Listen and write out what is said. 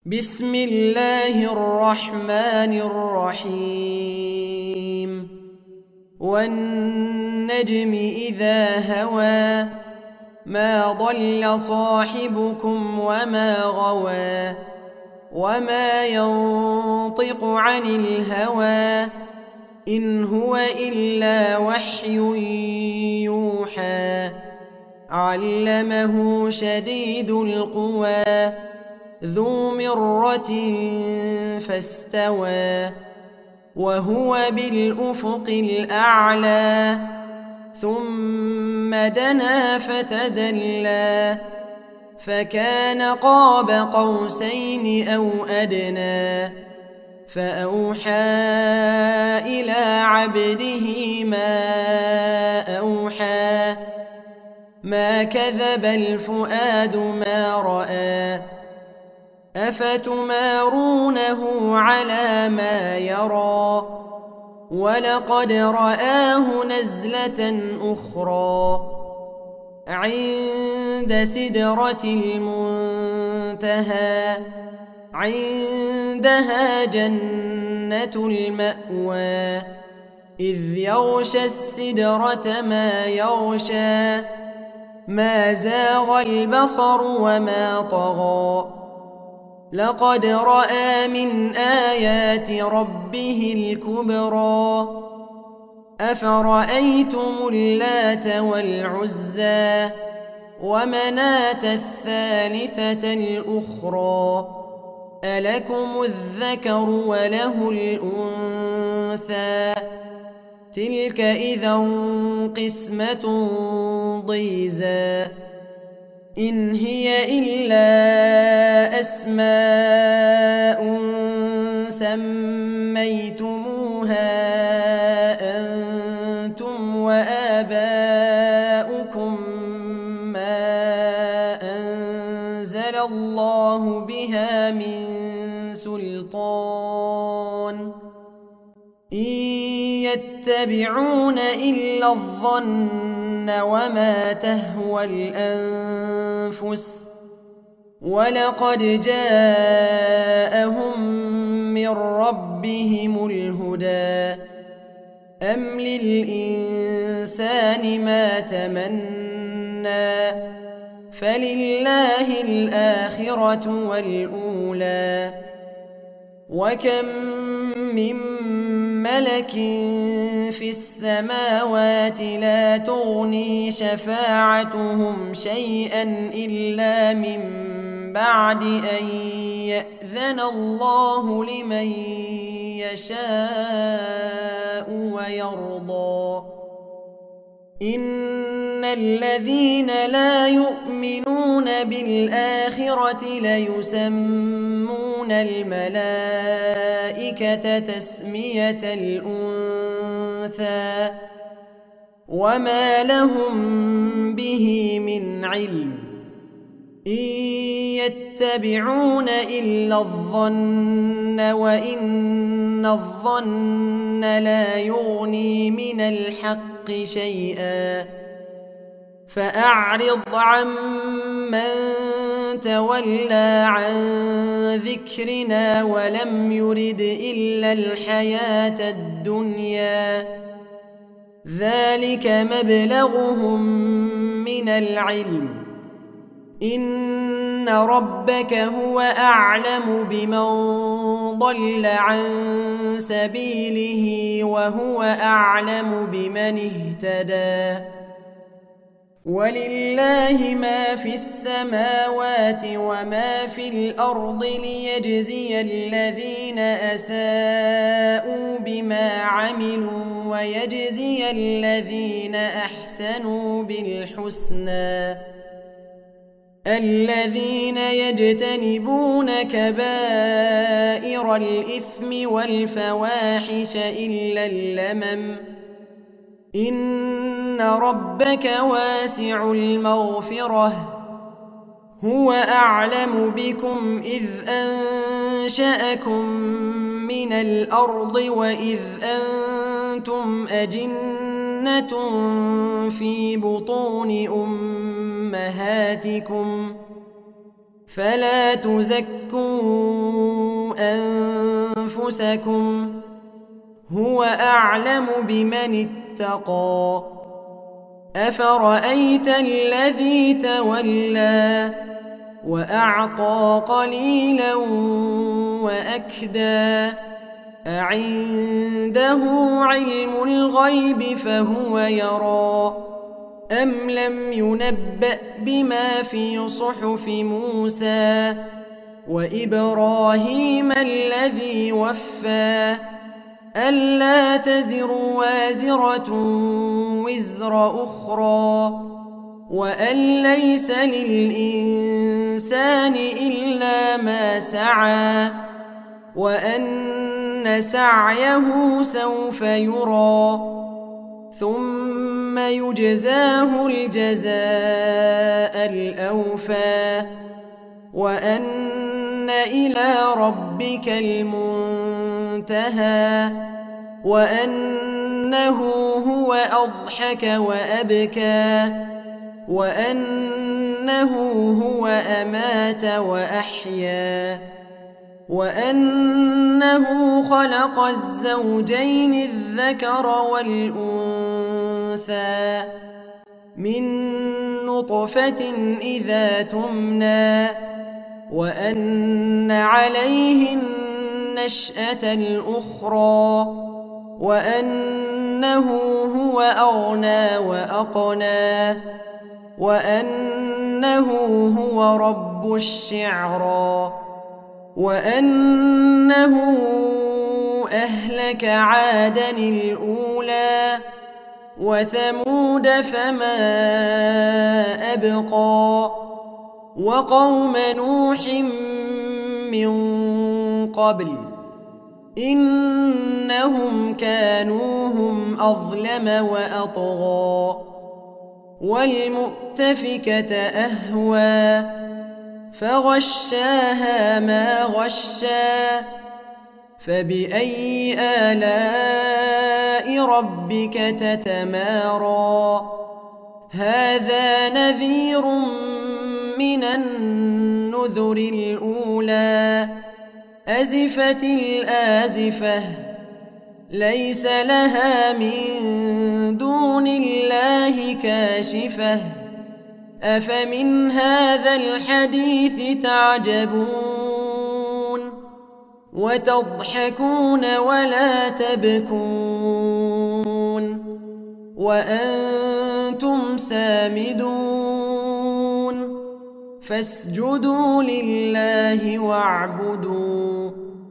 بسم الله الرحمن الرحيم والنجم إذا هوى ما ضل صاحبكم وما غوى وما ينطق عن الهوى إن هو إلا وحي يوحى علمه شديد القوى ذو مرة فاستوى وهو بالأفق الأعلى ثم دنا فتدلى فكان قاب قوسين أو أدنى فأوحى إلى عبده ما أوحى ما كذب الفؤاد ما رأى أفتمارونه على ما يرى ولقد رآه نزلة أخرى عند سدرة المنتهى عندها جنة المأوى إذ يغشى السدرة ما يغشى ما زاغ البصر وما طغى لقد رأى من آيات ربه الكبرى أفرأيتم اللات والعزى ومناة الثالثة الأخرى ألكم الذكر وله الأنثى تلك إذا قسمة ضيزى إن هي إلا أسماء سميتموها أنتم وآباؤكم ما أنزل الله بها من سلطان إن يتبعون إلا الظن وما تهوى الأنفس ولقد جاءهم من ربهم الهدى أم للإنسان ما تمنى فلله الآخرة والأولى وكم من ملك في السماوات لا تغني شفاعتهم شيئا إلا من بعد أن يأذن الله لمن يشاء ويرضى إن الذين لا يؤمنون بالآخرة ليسمون الملائكة تسمية الأنثى وما لهم به من علم إن يتبعون إلا الظن وإن الظن لا يغني من الحق شيئا فأعرض عمن تولى عن ذكرنا ولم يرد إلا الحياة الدنيا ذلك مبلغهم من العلم إن ربك هو أعلم بمن ضل عن سبيله وهو أعلم بمن اهتدى ولله ما في السماوات وما في الأرض ليجزي الذين أساءوا بما عملوا ويجزي الذين أحسنوا بالحسنى الذين يجتنبون كبائر الإثم والفواحش إلا اللمم إن ربك واسع المغفرة هو أعلم بكم إذ أنشأكم من الأرض وإذ أنتم أجنة في بطون أمهاتكم فلا تزكوا أنفسكم هو أعلم بمن اتقى أفرأيت الذي تولى وأعطى قليلا وأكدى أعنده علم الغيب فهو يرى أم لم ينبأ بما في صحف موسى وإبراهيم الذي وفى ألا تزر وازرة وزر أخرى وأن ليس للإنسان إلا ما سعى وأن سعيه سوف يرى ثم يجزاه الجزاء الأوفى وأن إلى ربك المنتهى وأنه هو أضحك وأبكى وأنه هو أمات وأحيا وأنه خلق الزوجين الذكر والأنثى من نطفة إذا تمنى وأن عليه النشأة الأخرى وأنه هو أغنى وأقنى وأنه هو رب الشعرى وأنه أهلك عادا الأولى وثمود فما أبقى وقوم نوح من قبل إنهم كانوا هم أظلم وأطغى والمؤتفكة أهوى فغشاها ما غشا فبأي آلاء ربك تتمارى هذا نذير من النذر الأولى أزفت الآزفة ليس لها من دون الله كاشفة أفمن هذا الحديث تعجبون وتضحكون ولا تبكون وأنتم سامدون فاسجدوا لله واعبدوا